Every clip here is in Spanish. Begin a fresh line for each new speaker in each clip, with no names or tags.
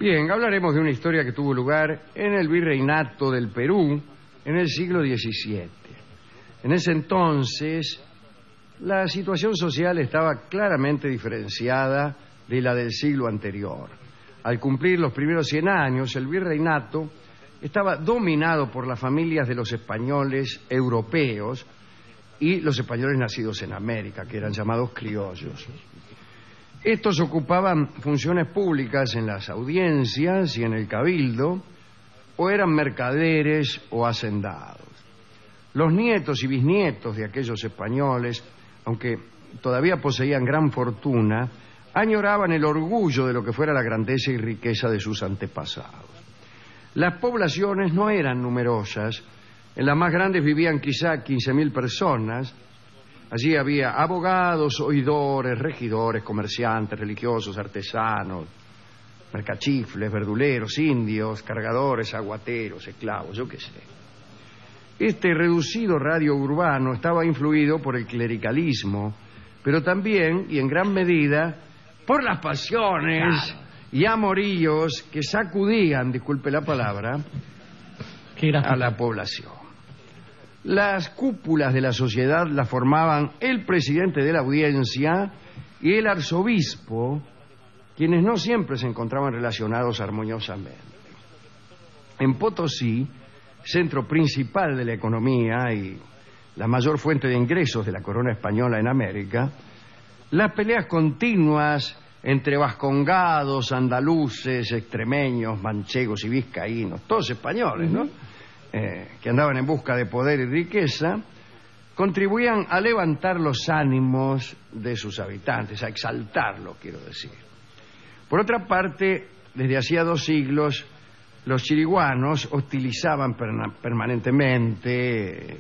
Bien, hablaremos de una historia que tuvo lugar en el virreinato del Perú en el siglo XVII. En ese entonces, la situación social estaba claramente diferenciada de la del siglo anterior. Al cumplir los primeros 100 años, el virreinato estaba dominado por las familias de los españoles europeos y los españoles nacidos en América, que eran llamados criollos. Estos ocupaban funciones públicas en las audiencias y en el cabildo, o eran mercaderes o hacendados. Los nietos y bisnietos de aquellos españoles, aunque todavía poseían gran fortuna, añoraban el orgullo de lo que fuera la grandeza y riqueza de sus antepasados. Las poblaciones no eran numerosas. En las más grandes vivían quizá 15.000 personas. Allí había abogados, oidores, regidores, comerciantes, religiosos, artesanos, mercachifles, verduleros, indios, cargadores, aguateros, esclavos, yo qué sé. Este reducido radio urbano estaba influido por el clericalismo, pero también, y en gran medida, por las pasiones y amoríos que sacudían, disculpe la palabra, a la población. Las cúpulas de la sociedad las formaban el presidente de la audiencia y el arzobispo, quienes no siempre se encontraban relacionados armoniosamente. En Potosí, centro principal de la economía y la mayor fuente de ingresos de la corona española en América, las peleas continuas entre vascongados, andaluces, extremeños, manchegos y vizcaínos, todos españoles, ¿no? Que andaban en busca de poder y riqueza, contribuían a levantar los ánimos de sus habitantes, a exaltarlos, quiero decir. Por otra parte, desde hacía 2 siglos, los chiriguanos hostilizaban permanentemente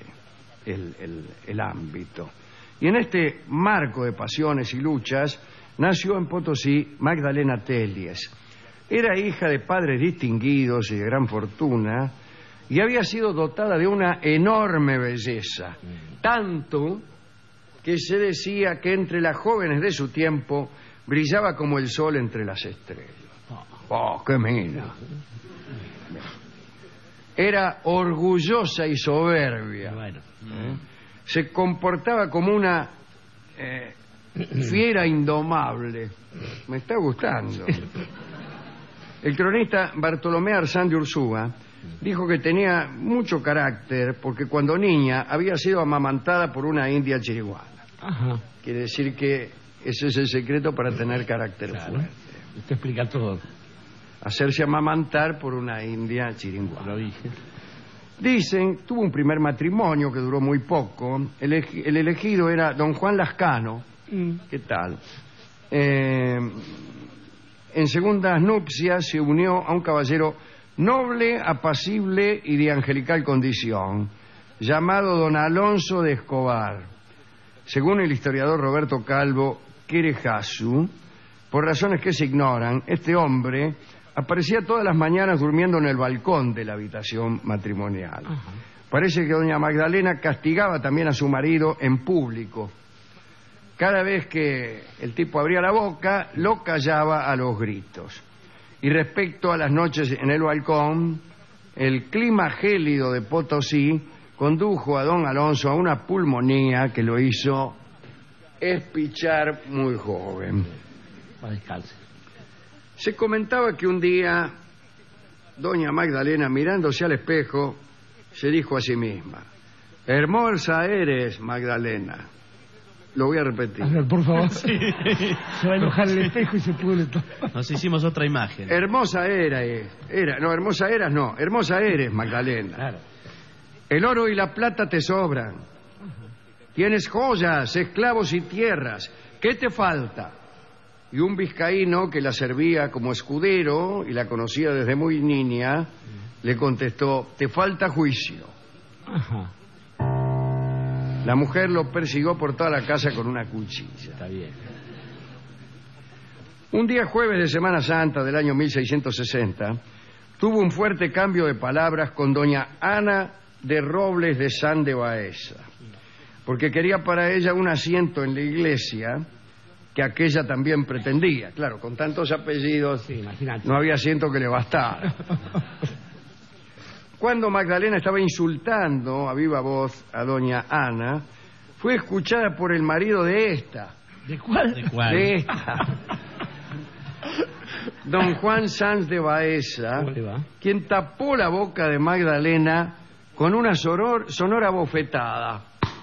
el ámbito. Y en este marco de pasiones y luchas nació en Potosí Magdalena Telles. Era hija de padres distinguidos y de gran fortuna, y había sido dotada de una enorme belleza, tanto que se decía que entre las jóvenes de su tiempo brillaba como el sol entre las estrellas. ¡Oh, qué mina! Era orgullosa y soberbia. Se comportaba como una fiera indomable. Me está gustando. El cronista Bartolomé Arzán de Ursúa dijo que tenía mucho carácter porque cuando niña había sido amamantada por una india chiriguana. Ajá. Quiere decir que ese es el secreto para tener carácter fuerte.
Usted explica todo.
Hacerse amamantar por una india chiriguana.
Lo dije.
Dicen, tuvo un primer matrimonio que duró muy poco. El elegido era don Juan Lascano. ¿Qué tal? En segundas nupcias se unió a un caballero noble, apacible y de angelical condición, llamado don Alonso de Escobar. Según el historiador Roberto Calvo Querejasu, por razones que se ignoran, este hombre aparecía todas las mañanas durmiendo en el balcón de la habitación matrimonial. Ajá. Parece que doña Magdalena castigaba también a su marido en público. Cada vez que el tipo abría la boca, lo callaba a los gritos. Y respecto a las noches en el balcón, el clima gélido de Potosí condujo a don Alonso a una pulmonía que lo hizo espichar muy joven. Se comentaba que un día doña Magdalena, mirándose al espejo, se dijo a sí misma: hermosa eres, Magdalena. Lo voy a repetir.
A ver, por favor. Sí. Se va a enojar el espejo y se pudre todo.
Nos hicimos otra imagen.
Hermosa eres, hermosa eres, Magdalena.
Claro.
El oro y la plata te sobran. Tienes joyas, esclavos y tierras. ¿Qué te falta? Y un vizcaíno que la servía como escudero y la conocía desde muy niña, le contestó: te falta juicio.
Ajá.
La mujer lo persiguió por toda la casa con una cuchilla.
Está bien.
Un día jueves de Semana Santa del año 1660, tuvo un fuerte cambio de palabras con doña Ana de Robles de San de Baeza, porque quería para ella un asiento en la iglesia que aquella también pretendía. Claro, con tantos apellidos,
Sí, imagínate.
no había asiento que le bastara. Cuando Magdalena estaba insultando a viva voz a doña Ana, fue escuchada por el marido de esta.
¿De cuál?
¿De cuál?
De esta. Don Juan Sanz de Baeza,
¿Cómo le va?
quien tapó la boca de Magdalena con una sonora bofetada.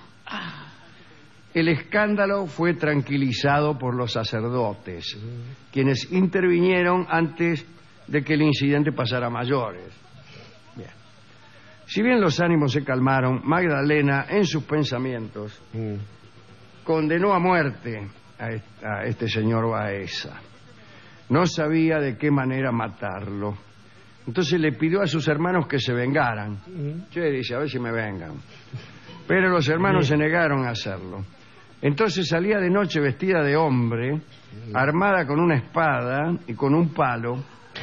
El escándalo fue tranquilizado por los sacerdotes, quienes intervinieron antes de que el incidente pasara a mayores. Bien. Si bien los ánimos se calmaron, Magdalena, en sus pensamientos, condenó a muerte a este señor Baeza. No sabía de qué manera matarlo. Entonces le pidió a sus hermanos que se vengaran. Che, dice, a ver si me vengan. Pero los hermanos se negaron a hacerlo. Entonces salía de noche vestida de hombre, armada con una espada y con un palo,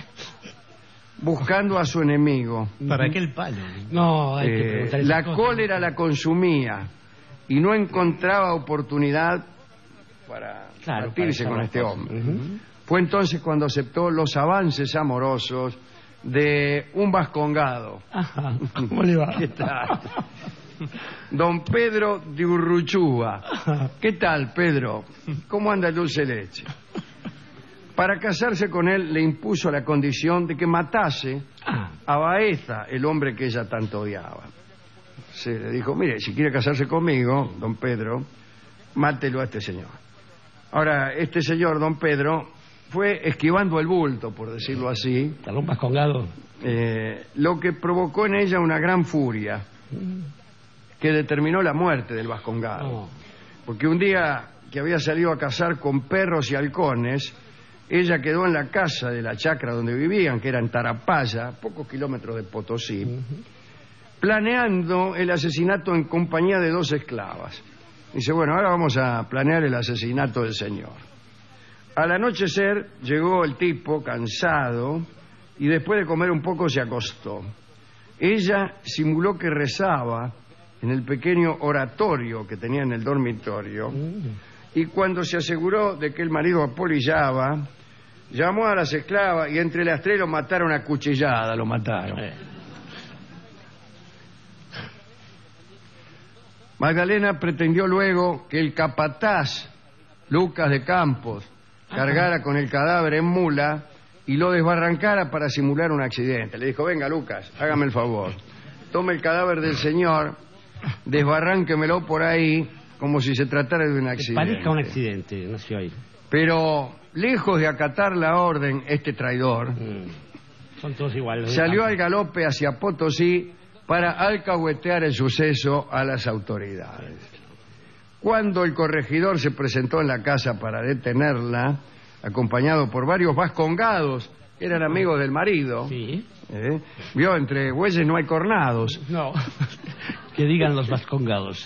buscando a su enemigo.
¿Para qué el palo?
No, hay que preguntar esas
La
cosas.
cólera la consumía y no encontraba oportunidad para batirse
para
con
hacer
este
las cosas.
hombre. Fue entonces cuando aceptó los avances amorosos de un vascongado.
Ajá. ¿Cómo le va?
¿Qué tal? Don Pedro de Urruchúa. ¿Qué tal, Pedro? ¿Cómo anda el dulce leche? Para casarse con él le impuso la condición de que matase a Baeza, el hombre que ella tanto odiaba. Se le dijo, mire, si quiere casarse conmigo, don Pedro, mátelo a este señor. Ahora, este señor, don Pedro, fue esquivando el bulto, por decirlo así,
¿Talón vascongado?
lo que provocó en ella una gran furia que determinó la muerte del vascongado.
No.
Porque un día que había salido a cazar con perros y halcones, ella quedó en la casa de la chacra donde vivían, que era en Tarapaya, pocos kilómetros de Potosí, planeando el asesinato en compañía de 2 esclavas. Dice, bueno, ahora vamos a planear el asesinato del señor. Al anochecer llegó el tipo, cansado, y después de comer un poco se acostó. Ella simuló que rezaba en el pequeño oratorio que tenía en el dormitorio, y cuando se aseguró de que el marido apolillaba, llamó a las esclavas y entre las 3 lo mataron a cuchillada, lo mataron. Magdalena pretendió luego que el capataz Lucas de Campos cargara con el cadáver en mula y lo desbarrancara para simular un accidente. Le dijo, venga Lucas, hágame el favor, tome el cadáver del señor, desbarránquemelo por ahí como si se tratara de un accidente.
Parezca un accidente, nació ahí.
Pero lejos de acatar la orden, este traidor
Son todos iguales.
salió al galope hacia Potosí para alcahuetear el suceso a las autoridades. Cuando el corregidor se presentó en la casa para detenerla, acompañado por varios vascongados, que eran amigos del marido,
Sí.
vio, entre bueyes no hay cornados,
No. Que digan los vascongados.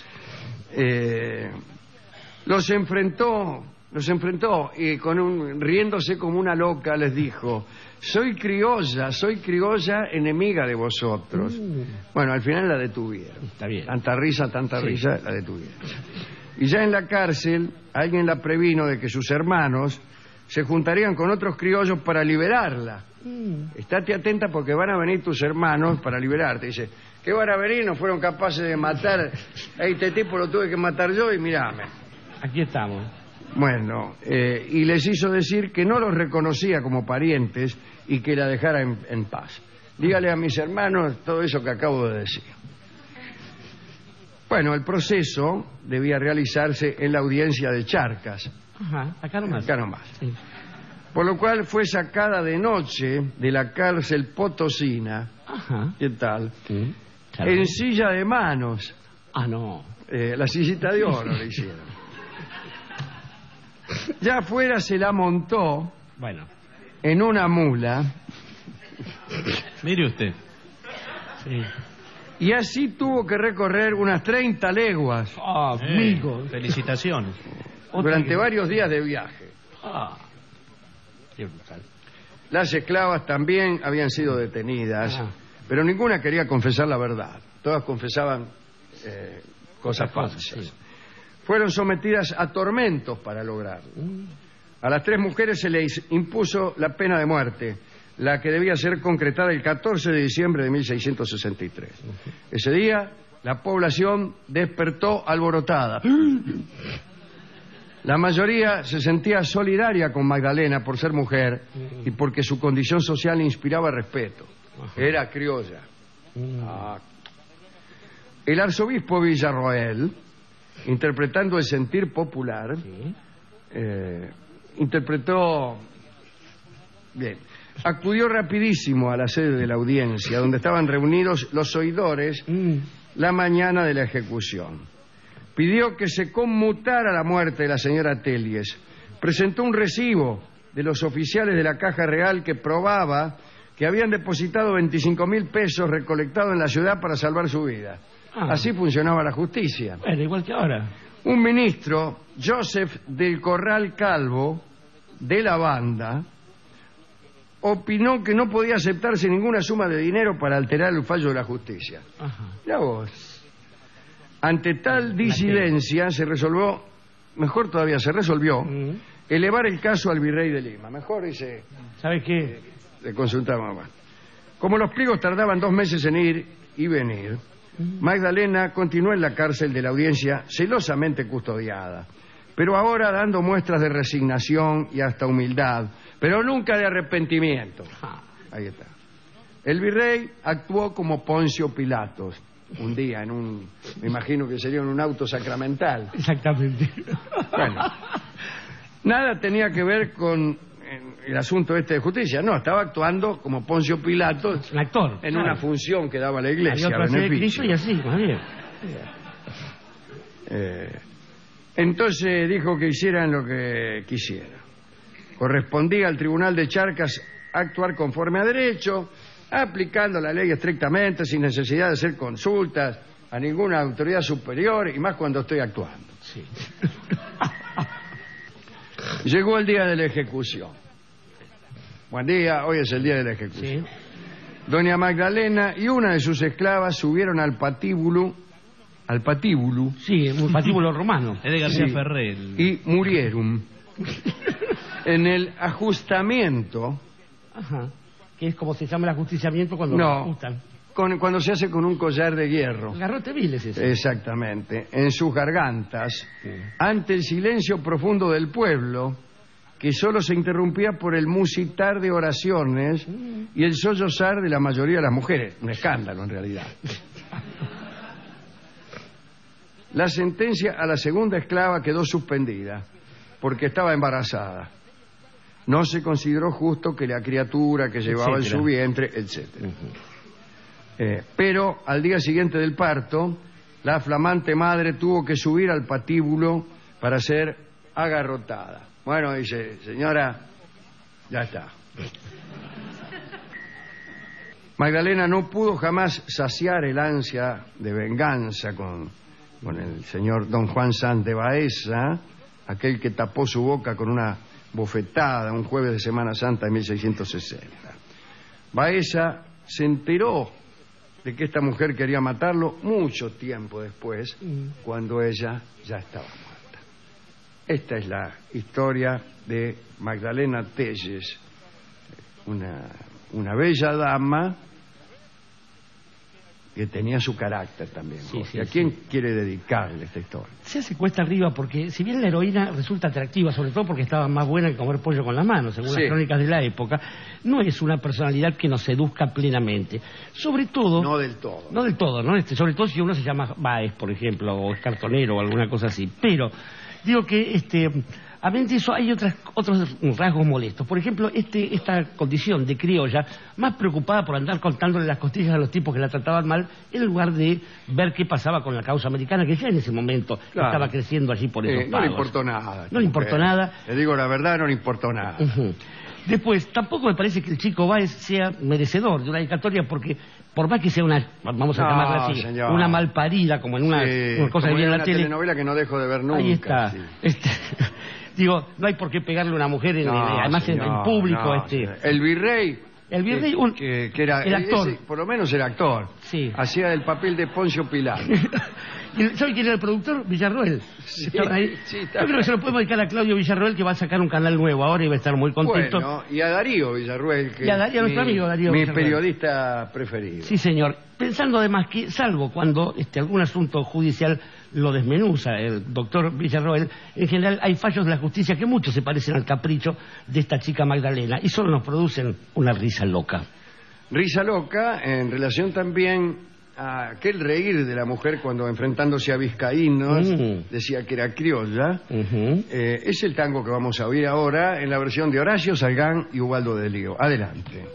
los enfrentó y riéndose como una loca les dijo, soy criolla enemiga de vosotros. Bueno, al final la detuvieron.
Está bien.
Tanta risa, la detuvieron. Y ya en la cárcel, alguien la previno de que sus hermanos se juntarían con otros criollos para liberarla. Estate atenta porque van a venir tus hermanos para liberarte. Dice, ¿qué van a venir? No fueron capaces de matar a este tipo, lo tuve que matar yo y mirame.
Aquí estamos.
Bueno, y les hizo decir que no los reconocía como parientes y que la dejara en paz. Dígale a mis hermanos todo eso que acabo de decir. Bueno, el proceso debía realizarse en la audiencia de Charcas.
Ajá, acá nomás.
Acá nomás.
Sí.
Por lo cual fue sacada de noche de la cárcel potosina.
Ajá.
¿Qué tal?
Sí. Claro.
En silla de manos.
Ah, no.
La sillita de oro le hicieron. Ya afuera se la montó
Bueno.
en una mula
Mire usted.
Sí.
y así tuvo que recorrer unas 30 leguas
Ah, amigo.
Felicitaciones.
durante varios días de viaje.
Ah. Qué brutal.
Las esclavas también habían sido detenidas,
Ah.
pero ninguna quería confesar la verdad. Todas confesaban cosas falsas.
Sí.
fueron sometidas a tormentos para lograrlo. A las 3 mujeres se les impuso la pena de muerte, la que debía ser concretada el 14 de diciembre de 1663. Ese día, la población despertó alborotada. La mayoría se sentía solidaria con Magdalena por ser mujer y porque su condición social inspiraba respeto. Era criolla. El arzobispo Villarroel, interpretando el sentir popular, acudió rapidísimo a la sede de la audiencia, donde estaban reunidos los oidores la mañana de la ejecución. Pidió que se conmutara la muerte de la señora Telles. Presentó un recibo de los oficiales de la Caja Real que probaba que habían depositado 25.000 pesos recolectados en la ciudad para salvar su vida. Así funcionaba la justicia.
Bueno, igual que ahora.
Un ministro, Joseph del Corral Calvo, de la banda, opinó que no podía aceptarse ninguna suma de dinero para alterar el fallo de la justicia. Mirá vos. Ante tal disidencia se resolvió, elevar el caso al virrey de Lima. Mejor dice...
¿Sabes qué?
Le consultamos más. Como los pliegos tardaban 2 meses en ir y venir, Magdalena continuó en la cárcel de la audiencia celosamente custodiada, pero ahora dando muestras de resignación y hasta humildad, pero nunca de arrepentimiento. Ahí está. El virrey actuó como Poncio Pilatos, un día me imagino que sería en un auto sacramental.
Exactamente.
Bueno, nada tenía que ver con el asunto de justicia. No, estaba actuando como Poncio Pilatos,
un actor,
en una función que daba la iglesia.
Había otra beneficio. Y así, más bien.
Entonces dijo que hicieran lo que quisieran. Correspondía al Tribunal de Charcas actuar conforme a derecho, aplicando la ley estrictamente, sin necesidad de hacer consultas a ninguna autoridad superior, y más cuando estoy actuando.
Sí.
Llegó el día de la ejecución. Buen día, hoy es el día de la ejecución.
Sí.
Doña Magdalena y una de sus esclavas subieron al patíbulo.
Sí, un patíbulo romano.
Es de García Ferrer.
Y murieron. En el ajustamiento.
Ajá. Que es como se llama el ajusticiamiento cuando lo ajustan.
Cuando se hace con un collar de hierro.
Garrote vil es ese.
Exactamente. En sus gargantas, ante el silencio profundo del pueblo, que solo se interrumpía por el musitar de oraciones y el sollozar de la mayoría de las mujeres. Un escándalo, en realidad. La sentencia a la segunda esclava quedó suspendida porque estaba embarazada. No se consideró justo que la criatura que llevaba en su vientre, etcétera. Pero al día siguiente del parto, la flamante madre tuvo que subir al patíbulo para ser agarrotada. Bueno, dice, señora, ya está. Magdalena no pudo jamás saciar el ansia de venganza con el señor don Juan Sanz de Baeza, aquel que tapó su boca con una bofetada un jueves de Semana Santa de 1660. Baeza se enteró de que esta mujer quería matarlo mucho tiempo después, cuando ella ya estaba muerta. Esta es la historia de Magdalena Telles, una bella dama que tenía su carácter también. ¿A quién quiere dedicarle esta historia?
Se hace cuesta arriba porque, si bien la heroína resulta atractiva, sobre todo porque estaba más buena que comer pollo con las manos, según las crónicas de la época, no es una personalidad que nos seduzca plenamente. Sobre todo...
No del todo.
No del todo, ¿no? Sobre todo si uno se llama Báez, por ejemplo, o es cartonero o alguna cosa así. Pero, digo que... Además de eso, hay otros rasgos molestos. Por ejemplo, esta condición de criolla, más preocupada por andar contándole las costillas a los tipos que la trataban mal, en lugar de ver qué pasaba con la causa americana, que ya en ese momento estaba creciendo allí por esos pagos.
No le importó nada.
No le importó nada.
Le digo la verdad, no le importó nada.
Después, tampoco me parece que el chico Báez sea merecedor de una dedicatoria, porque por más que sea una, vamos a llamarla así, señor, una malparida, como en una cosa que viene en la tele.
Telenovela que no dejo de ver nunca.
Ahí está. Digo, no hay por qué pegarle a una mujer, además señor, en público.
El virrey
El virrey,
que era
el actor.
ese, por lo menos era actor.
Sí.
Hacía el papel de Poncio Pilato.
¿Sabe quién era el productor? Villarroel.
Sí,
Estaba ahí.
sí,
Yo creo que se lo podemos dedicar a Claudio Villarroel, que va a sacar un canal nuevo ahora y va a estar muy contento.
Bueno, y a Darío Villarruel, que
Y a Darío, nuestro amigo Darío
mi
Villarruel.
periodista preferido.
Sí, señor. Pensando además que, salvo cuando algún asunto judicial lo desmenuza el doctor Villarroel, en general hay fallos de la justicia que mucho se parecen al capricho de esta chica Magdalena y solo nos producen una risa loca.
Risa loca en relación también a aquel reír de la mujer cuando enfrentándose a vizcaínos decía que era criolla. Es el tango que vamos a oír ahora en la versión de Horacio Salgán y Ubaldo de Lío. Adelante.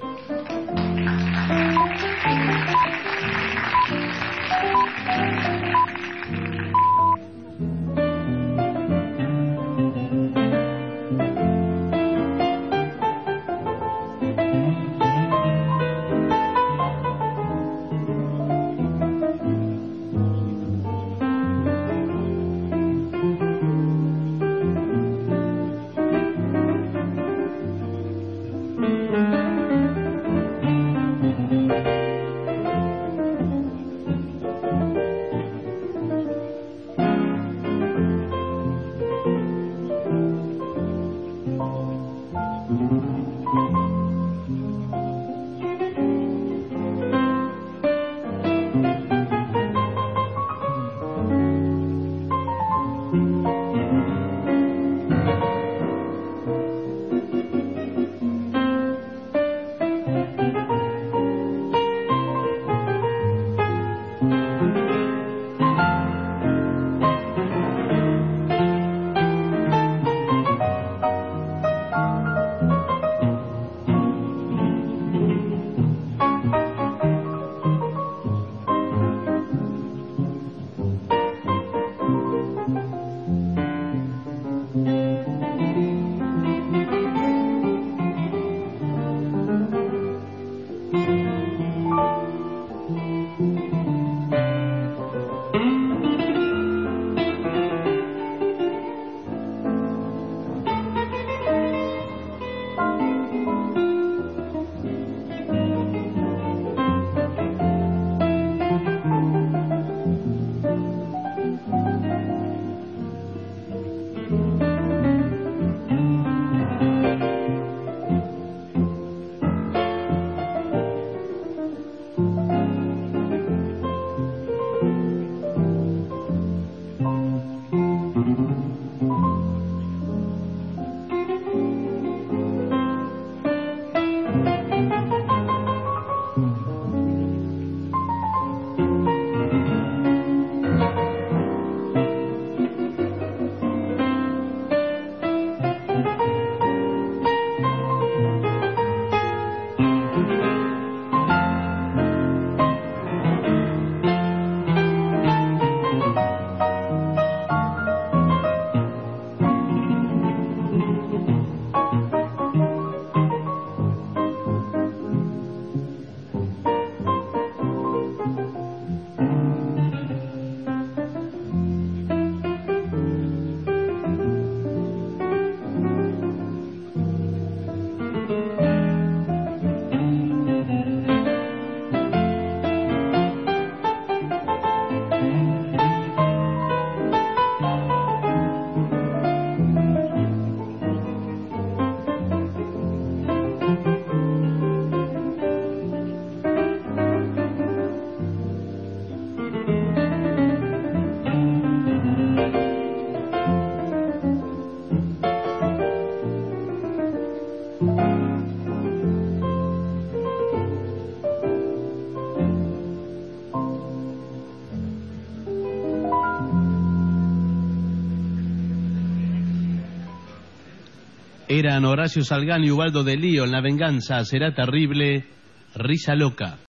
Eran Horacio Salgán y Ubaldo de Lío en La venganza será terrible, risa loca.